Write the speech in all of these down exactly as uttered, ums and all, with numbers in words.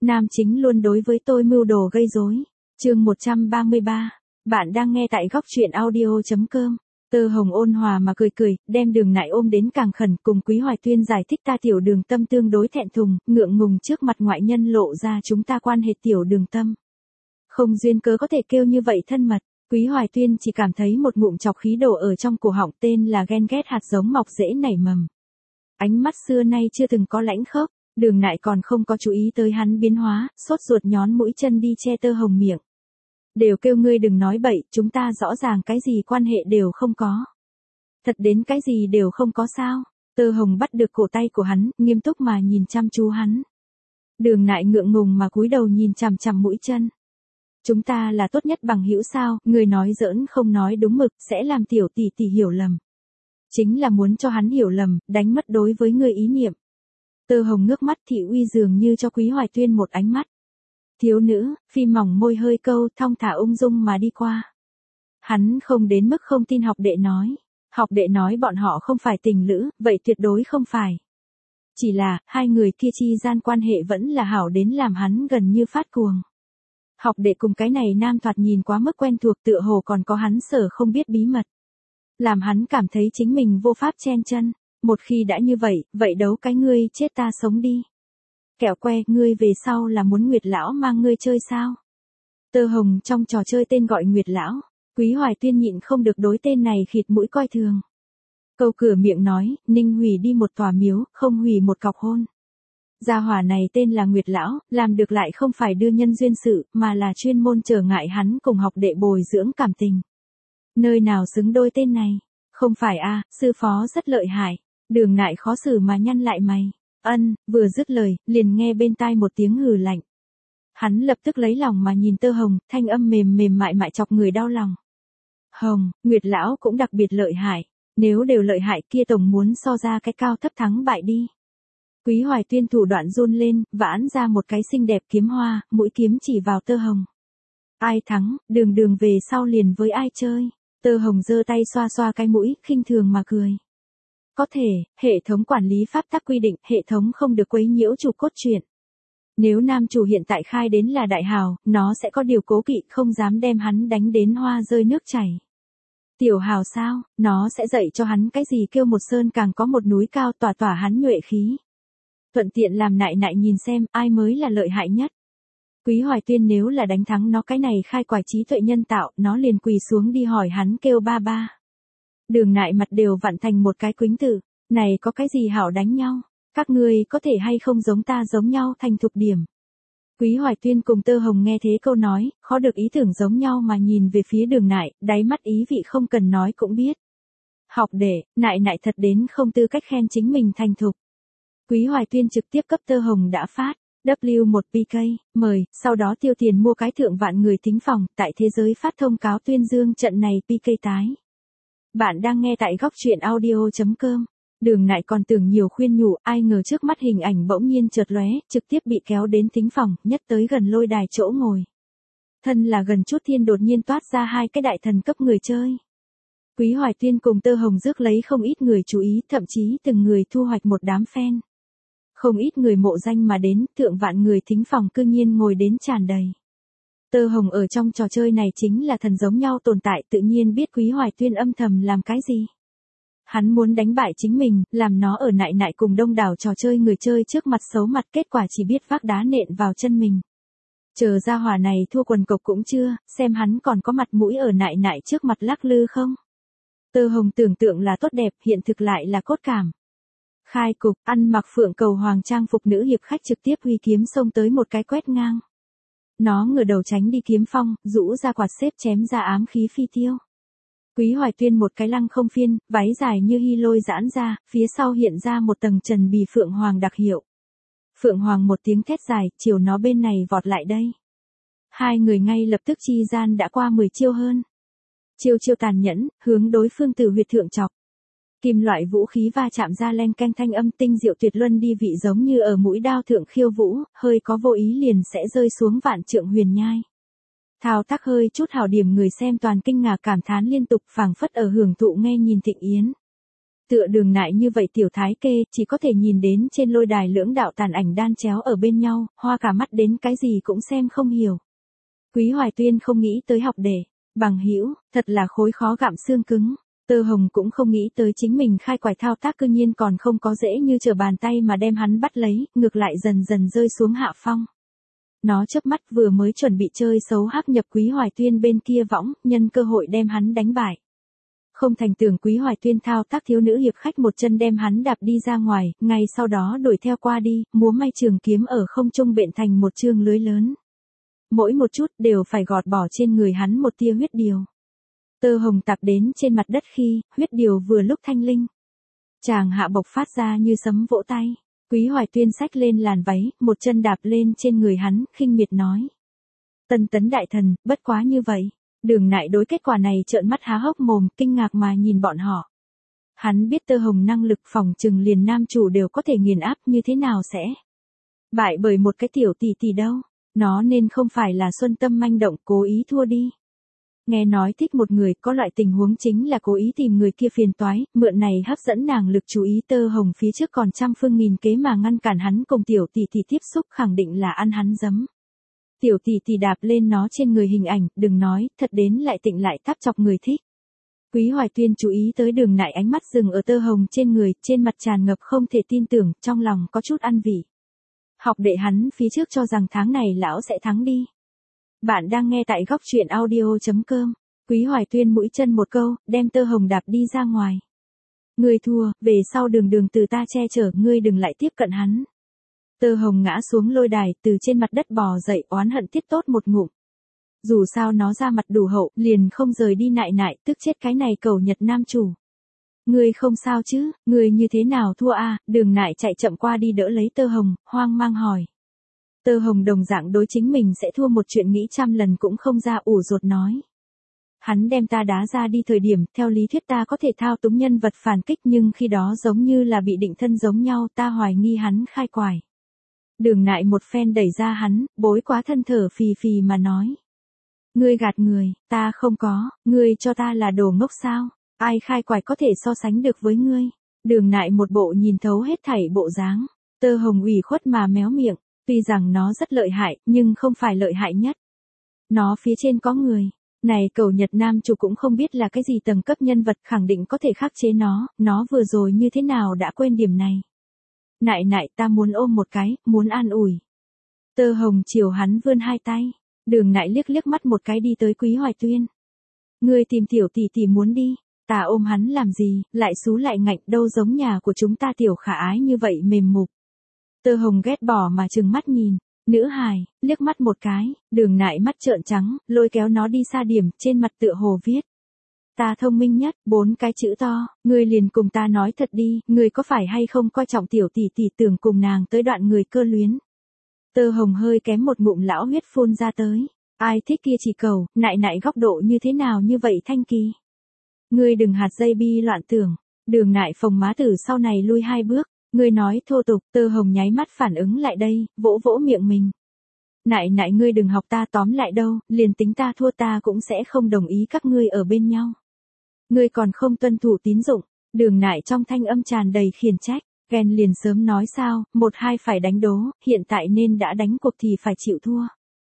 Nam chính luôn đối với tôi mưu đồ gây rối. Chương một trăm ba mươi ba. Bạn đang nghe tại góc truyện audio chấm com. Tơ Hồng ôn hòa mà cười cười, đem Đường Nại ôm đến càng khẩn, cùng Quý Hoài Tuyên giải thích ta Tiểu Đường Tâm tương đối thẹn thùng, ngượng ngùng trước mặt ngoại nhân lộ ra chúng ta quan hệ Tiểu Đường Tâm. Không duyên cớ có thể kêu như vậy thân mật. Quý Hoài Tuyên chỉ cảm thấy một ngụm chọc khí đổ ở trong cổ họng, tên là ghen ghét hạt giống mọc rễ nảy mầm. Ánh mắt xưa nay chưa từng có lãnh khốc. Đường Nại còn không có chú ý tới hắn biến hóa, sốt ruột nhón mũi chân đi che Tơ Hồng miệng. Đều kêu ngươi đừng nói bậy, chúng ta rõ ràng cái gì quan hệ đều không có. Thật đến cái gì đều không có sao. Tơ Hồng bắt được cổ tay của hắn, nghiêm túc mà nhìn chăm chú hắn. Đường Nại ngượng ngùng mà cúi đầu nhìn chằm chằm mũi chân. Chúng ta là tốt nhất bằng hữu sao, người nói giỡn không nói đúng mực, sẽ làm tiểu tỷ tỷ hiểu lầm. Chính là muốn cho hắn hiểu lầm, đánh mất đối với người ý niệm. Tơ Hồng ngước mắt thị uy dường như cho Quý Hoài Tuyên một ánh mắt. Thiếu nữ, phi mỏng môi hơi câu, thong thả ung dung mà đi qua. Hắn không đến mức không tin học đệ nói. Học đệ nói bọn họ không phải tình lữ, vậy tuyệt đối không phải. Chỉ là, hai người kia chi gian quan hệ vẫn là hảo đến làm hắn gần như phát cuồng. Học đệ cùng cái này nam thoạt nhìn quá mức quen thuộc, tựa hồ còn có hắn sở không biết bí mật. Làm hắn cảm thấy chính mình vô pháp chen chân. Một khi đã như vậy, vậy đấu cái ngươi chết ta sống đi. Kẹo que, ngươi về sau là muốn Nguyệt Lão mang ngươi chơi sao? Tơ Hồng trong trò chơi tên gọi Nguyệt Lão, Quý Hoài Tuyên nhịn không được đối tên này khịt mũi coi thường. Câu cửa miệng nói, Ninh hủy đi một tòa miếu, không hủy một cọc hôn. Gia hỏa này tên là Nguyệt Lão, làm được lại không phải đưa nhân duyên sự, mà là chuyên môn trở ngại hắn cùng học đệ bồi dưỡng cảm tình. Nơi nào xứng đôi tên này? Không phải a, à, sư phó rất lợi hại. Đường Nại khó xử mà nhăn lại mày. Ân, vừa dứt lời, liền nghe bên tai một tiếng hừ lạnh. Hắn lập tức lấy lòng mà nhìn Tơ Hồng, thanh âm mềm mềm mại mại chọc người đau lòng. Hồng, Nguyệt Lão cũng đặc biệt lợi hại. Nếu đều lợi hại kia tổng muốn so ra cái cao thấp thắng bại đi. Quý Hoài Tuyên thủ đoạn run lên, vãn ra một cái xinh đẹp kiếm hoa, mũi kiếm chỉ vào Tơ Hồng. Ai thắng, đường đường về sau liền với ai chơi. Tơ Hồng giơ tay xoa xoa cái mũi, khinh thường mà cười. Có thể, hệ thống quản lý pháp tắc quy định, hệ thống không được quấy nhiễu chủ cốt truyện. Nếu nam chủ hiện tại khai đến là đại hào, nó sẽ có điều cố kỵ, không dám đem hắn đánh đến hoa rơi nước chảy. Tiểu hào sao, nó sẽ dạy cho hắn cái gì kêu một sơn càng có một núi cao, tỏa tỏa hắn nhuệ khí. Thuận tiện làm Nại Nại nhìn xem, ai mới là lợi hại nhất. Quý Hoài Tuyên nếu là đánh thắng nó cái này khai quải trí tuệ nhân tạo, nó liền quỳ xuống đi hỏi hắn kêu ba ba. Đường Nại mặt đều vặn thành một cái quýnh tử, này có cái gì hảo đánh nhau, các ngươi có thể hay không giống ta giống nhau thành thục điểm. Quý Hoài Tuyên cùng Tơ Hồng nghe thế câu nói, khó được ý tưởng giống nhau mà nhìn về phía Đường Nại, đáy mắt ý vị không cần nói cũng biết. Học đệ, Nại Nại thật đến không tư cách khen chính mình thành thục. Quý Hoài Tuyên trực tiếp cấp Tơ Hồng đã phát. W một pê ca, mời, sau đó tiêu tiền mua cái thượng vạn người thính phòng, tại thế giới phát thông cáo tuyên dương trận này pê ca tái. Bạn đang nghe tại góc truyện audio chấm com. Đường Nại còn tưởng nhiều khuyên nhủ, ai ngờ trước mắt hình ảnh bỗng nhiên chợt lóe, trực tiếp bị kéo đến thính phòng, nhất tới gần lôi đài chỗ ngồi. Thân là gần chút thiên đột nhiên toát ra hai cái đại thần cấp người chơi. Quý Hoài Tuyên cùng Tơ Hồng rước lấy không ít người chú ý, thậm chí từng người thu hoạch một đám fan. Không ít người mộ danh mà đến, thượng vạn người thính phòng cư nhiên ngồi đến tràn đầy. Tơ Hồng ở trong trò chơi này chính là thần giống nhau tồn tại, tự nhiên biết Quý Hoài Tuyên âm thầm làm cái gì. Hắn muốn đánh bại chính mình, làm nó ở Nại Nại cùng đông đảo trò chơi người chơi trước mặt xấu mặt, kết quả chỉ biết vác đá nện vào chân mình. Chờ ra hỏa này thua quần cộc cũng chưa, xem hắn còn có mặt mũi ở Nại Nại trước mặt lắc lư không. Tơ Hồng tưởng tượng là tốt đẹp, hiện thực lại là cốt cảm. Khai cục, ăn mặc phượng cầu hoàng trang phục nữ hiệp khách trực tiếp huy kiếm xông tới một cái quét ngang. Nó ngửa đầu tránh đi kiếm phong, rũ ra quạt xếp chém ra ám khí phi tiêu. Quý Hoài Tuyên một cái lăng không phiên, váy dài như hy lôi giãn ra, phía sau hiện ra một tầng trần bì phượng hoàng đặc hiệu. Phượng hoàng một tiếng thét dài, chiều nó bên này vọt lại đây. Hai người ngay lập tức chi gian đã qua mười chiêu hơn. Chiêu chiêu tàn nhẫn, hướng đối phương từ huyệt thượng chọc. Kim loại vũ khí va chạm ra len canh thanh âm tinh diệu tuyệt luân đi vị giống như ở mũi đao thượng khiêu vũ, hơi có vô ý liền sẽ rơi xuống vạn trượng huyền nhai. Thao tác hơi chút hảo điểm người xem toàn kinh ngạc cảm thán liên tục, phảng phất ở hưởng thụ nghe nhìn thịnh yến. tựa Đường Nại như vậy tiểu thái kê, chỉ có thể nhìn đến trên lôi đài lưỡng đạo tàn ảnh đan chéo ở bên nhau, hoa cả mắt đến cái gì cũng xem không hiểu. Quý Hoài Tuyên không nghĩ tới học để, bằng hữu, thật là khối khó gặm xương cứng. Tơ Hồng cũng không nghĩ tới chính mình khai quải thao tác cư nhiên còn không có dễ như trở bàn tay mà đem hắn bắt lấy, ngược lại dần dần rơi xuống hạ phong. Nó chớp mắt vừa mới chuẩn bị chơi xấu hắc nhập Quý Hoài Tuyên bên kia võng, nhân cơ hội đem hắn đánh bại. Không thành tưởng Quý Hoài Tuyên thao tác thiếu nữ hiệp khách một chân đem hắn đạp đi ra ngoài, ngay sau đó đuổi theo qua đi, múa may trường kiếm ở không trung bện thành một chương lưới lớn. Mỗi một chút đều phải gọt bỏ trên người hắn một tia huyết điều. Tơ Hồng tạp đến trên mặt đất khi, huyết điều vừa lúc thanh linh. Chàng hạ bộc phát ra như sấm vỗ tay. Quý Hoài Tuyên xách lên làn váy, một chân đạp lên trên người hắn, khinh miệt nói. Tân tấn đại thần, bất quá như vậy. Đường Nại đối kết quả này trợn mắt há hốc mồm, kinh ngạc mà nhìn bọn họ. Hắn biết Tơ Hồng năng lực phòng trừng liền nam chủ đều có thể nghiền áp, như thế nào sẽ bại bởi một cái tiểu tỷ tỷ đâu. Nó nên không phải là xuân tâm manh động cố ý thua đi. Nghe nói thích một người, có loại tình huống chính là cố ý tìm người kia phiền toái, mượn này hấp dẫn nàng lực chú ý. Tơ Hồng phía trước còn trăm phương nghìn kế mà ngăn cản hắn cùng tiểu tỷ tỷ tiếp xúc, khẳng định là ăn hắn giấm. Tiểu tỷ tỷ đạp lên nó trên người hình ảnh, đừng nói, thật đến lại tịnh lại táp chọc người thích. Quý Hoài Tuyên chú ý tới Đường Nại ánh mắt dừng ở Tơ Hồng trên người, trên mặt tràn ngập không thể tin tưởng, trong lòng có chút ăn vị. Học đệ hắn phía trước cho rằng tháng này lão sẽ thắng đi. Bạn đang nghe tại góc truyện audio chấm com. Quý Hoài Tuyên mũi chân một câu, đem Tơ Hồng đạp đi ra ngoài. Ngươi thua, về sau đường đường từ ta che chở, ngươi đừng lại tiếp cận hắn. Tơ Hồng ngã xuống lôi đài, từ trên mặt đất bò dậy, oán hận tiết tốt một ngụm. Dù sao nó ra mặt đủ hậu, liền không rời đi nại nại, tức chết cái này cầu Nhật nam chủ. Ngươi không sao chứ, ngươi như thế nào thua a? Đường Nại chạy chậm qua đi đỡ lấy Tơ Hồng, hoang mang hỏi. Tơ Hồng đồng dạng đối chính mình sẽ thua một chuyện nghĩ trăm lần cũng không ra, ủ rột nói. Hắn đem ta đá ra đi thời điểm, theo lý thuyết ta có thể thao túng nhân vật phản kích, nhưng khi đó giống như là bị định thân giống nhau, ta hoài nghi hắn khai quải. Đường Nại một phen đẩy ra hắn, bối quá thân thở phì phì mà nói. Ngươi gạt người, ta không có, ngươi cho ta là đồ ngốc sao, ai khai quải có thể so sánh được với ngươi. Đường Nại một bộ nhìn thấu hết thảy bộ dáng. Tơ Hồng ủy khuất mà méo miệng, tuy rằng nó rất lợi hại, nhưng không phải lợi hại nhất. Nó phía trên có người. Này cầu Nhật nam chủ cũng không biết là cái gì tầng cấp nhân vật, khẳng định có thể khắc chế nó, nó vừa rồi như thế nào đã quên điểm này. Nại nại, ta muốn ôm một cái, muốn an ủi. Tơ Hồng chiều hắn vươn hai tay. Đường Nại liếc liếc mắt một cái đi tới Quý Hoài Tuyên. Ngươi tìm tiểu tỷ tỷ muốn đi, ta ôm hắn làm gì, lại xú lại ngạnh, đâu giống nhà của chúng ta tiểu khả ái như vậy mềm mục. Tơ Hồng ghét bỏ mà trừng mắt nhìn. Nữ hài, liếc mắt một cái, Đường Nại mắt trợn trắng, lôi kéo nó đi xa điểm, trên mặt tựa hồ viết. Ta thông minh nhất, bốn cái chữ to, ngươi liền cùng ta nói thật đi, ngươi có phải hay không coi trọng tiểu tỷ tỷ, tưởng cùng nàng tới đoạn người cơ luyến. Tơ Hồng hơi kém một ngụm lão huyết phun ra tới, ai thích kia chỉ cầu, nại nại góc độ như thế nào như vậy thanh kỳ. Ngươi đừng hạt dây bi loạn tưởng. Đường Nại phồng má tử sau này lui hai bước. Ngươi nói thô tục. Tơ Hồng nháy mắt phản ứng lại đây, vỗ vỗ miệng mình. Nại nại, ngươi đừng học ta, tóm lại đâu, liền tính ta thua ta cũng sẽ không đồng ý các ngươi ở bên nhau. Ngươi còn không tuân thủ tín dụng. Đường Nại trong thanh âm tràn đầy khiển trách. Ghen liền sớm nói sao, một hai phải đánh đố, hiện tại nên đã đánh cuộc thì phải chịu thua.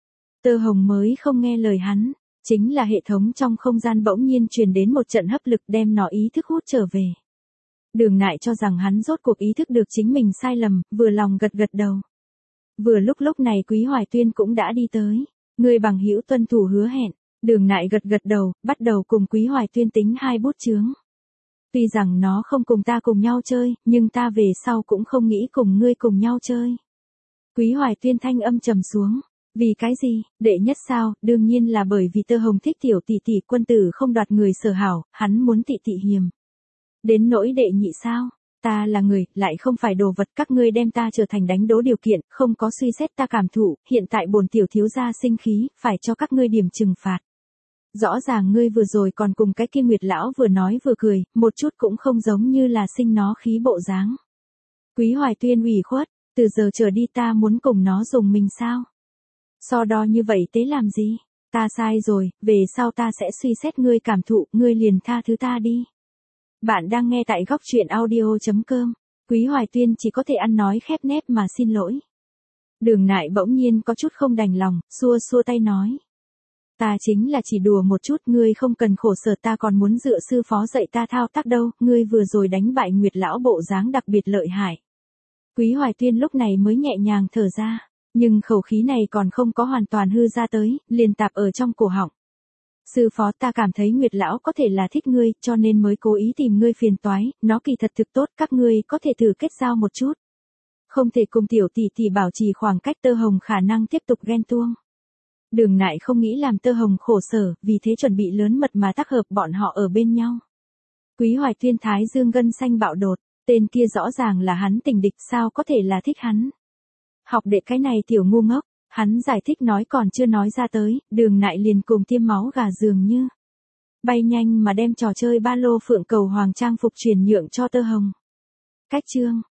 Tơ Hồng mới không nghe lời hắn. Chính là hệ thống trong không gian bỗng nhiên truyền đến một trận hấp lực đem nó ý thức hút trở về. Đường Nại cho rằng hắn rốt cuộc ý thức được chính mình sai lầm, vừa lòng gật gật đầu. Vừa lúc lúc này Quý Hoài Tuyên cũng đã đi tới. Người bằng hữu tuân thủ hứa hẹn. Đường Nại gật gật đầu, bắt đầu cùng Quý Hoài Tuyên tính hai bút chướng. Tuy rằng nó không cùng ta cùng nhau chơi, nhưng ta về sau cũng không nghĩ cùng ngươi cùng nhau chơi. Quý Hoài Tuyên thanh âm trầm xuống. Vì cái gì, đệ nhất sao, đương nhiên là bởi vì Tơ Hồng thích tiểu tỷ tỷ, quân tử không đoạt người sở hảo, hắn muốn tị tị hiềm. Đến nỗi đệ nhị sao, ta là người, lại không phải đồ vật, các ngươi đem ta trở thành đánh đố điều kiện, không có suy xét ta cảm thụ, hiện tại bổn tiểu thiếu gia sinh khí, phải cho các ngươi điểm trừng phạt. Rõ ràng ngươi vừa rồi còn cùng cái kia Nguyệt lão vừa nói vừa cười, một chút cũng không giống như là sinh nó khí bộ dáng. Quý Hoài Tuyên ủy khuất, từ giờ trở đi ta muốn cùng nó dùng mình sao? So đo như vậy tế làm gì? Ta sai rồi, về sau ta sẽ suy xét ngươi cảm thụ, ngươi liền tha thứ ta đi. Bạn đang nghe tại góc truyện audio.com. Quý Hoài Tuyên chỉ có thể ăn nói khép nép mà xin lỗi. Đường Nại bỗng nhiên có chút không đành lòng, xua xua tay nói. Ta chính là chỉ đùa một chút, ngươi không cần khổ sở, ta còn muốn dựa sư phó dạy ta thao tác đâu, ngươi vừa rồi đánh bại Nguyệt lão bộ dáng đặc biệt lợi hại. Quý Hoài Tuyên lúc này mới nhẹ nhàng thở ra, nhưng khẩu khí này còn không có hoàn toàn hư ra tới, liền tạp ở trong cổ họng. Sư phó, ta cảm thấy Nguyệt lão có thể là thích ngươi, cho nên mới cố ý tìm ngươi phiền toái, nó kỳ thật thực tốt, các ngươi có thể thử kết giao một chút. Không thể cùng tiểu tỷ tỷ bảo trì khoảng cách, Tơ Hồng khả năng tiếp tục ghen tuông. Đường Nại không nghĩ làm Tơ Hồng khổ sở, vì thế chuẩn bị lớn mật mà tác hợp bọn họ ở bên nhau. Quý Hoài Tuyên thái dương gân xanh bạo đột, tên kia rõ ràng là hắn tình địch, sao có thể là thích hắn. Học đệ cái này tiểu ngu ngốc, hắn giải thích nói còn chưa nói ra tới, Đường Nại liền cùng tiêm máu gà dường như. Bay nhanh mà đem trò chơi ba lô phượng cầu hoàng trang phục truyền nhượng cho Tơ Hồng. Cách chương.